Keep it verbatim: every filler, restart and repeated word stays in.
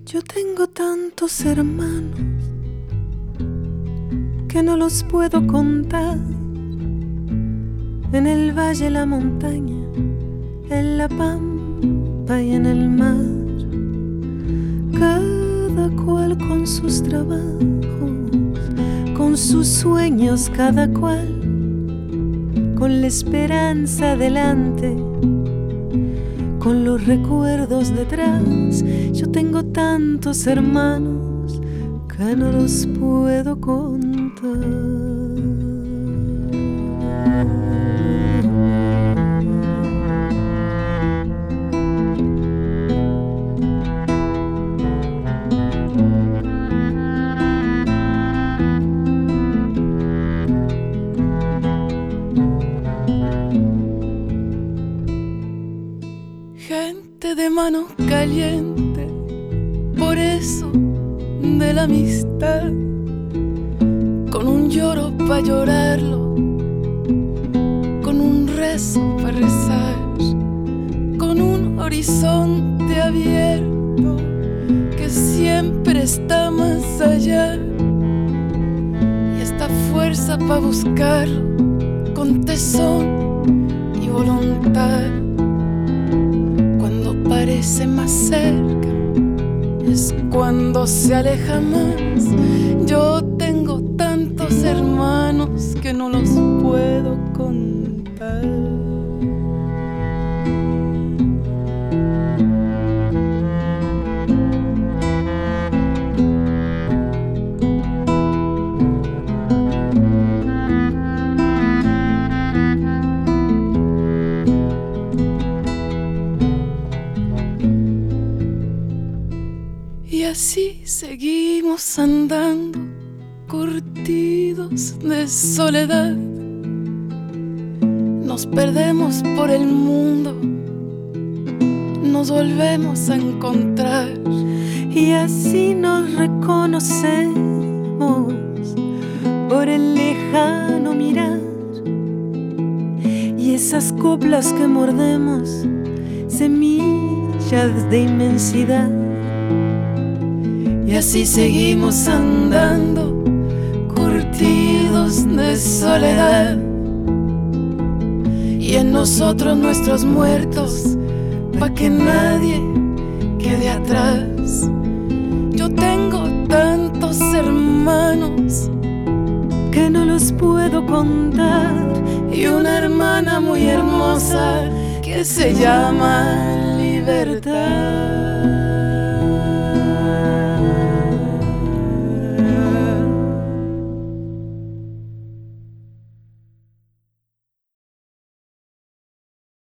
Yo tengo tantos hermanos que no los puedo contar. En el valle, la montaña, en la pampa y en el mar. Cada cual con sus trabajos, con sus sueños, cada cual con la esperanza delante, con los recuerdos detrás. Yo tengo tantos hermanos que no los puedo contar. Gente de mano caliente, por eso de la amistad, con un lloro pa' llorarlo, con un rezo pa' rezar, con un horizonte abierto que siempre está más allá, y esta fuerza pa' buscarlo con tesón y voluntad. Parece más cerca, es cuando se aleja más. Yo tengo tantos hermanos que no los puedo contar. Y así seguimos andando, curtidos de soledad. Nos perdemos por el mundo, nos volvemos a encontrar. Y así nos reconocemos por el lejano mirar. Y esas coplas que mordemos, semillas de inmensidad. Y así seguimos andando, curtidos de soledad. Y en nosotros nuestros muertos, pa' que nadie quede atrás. Yo tengo tantos hermanos que no los puedo contar, y una hermana muy hermosa que se llama Libertad.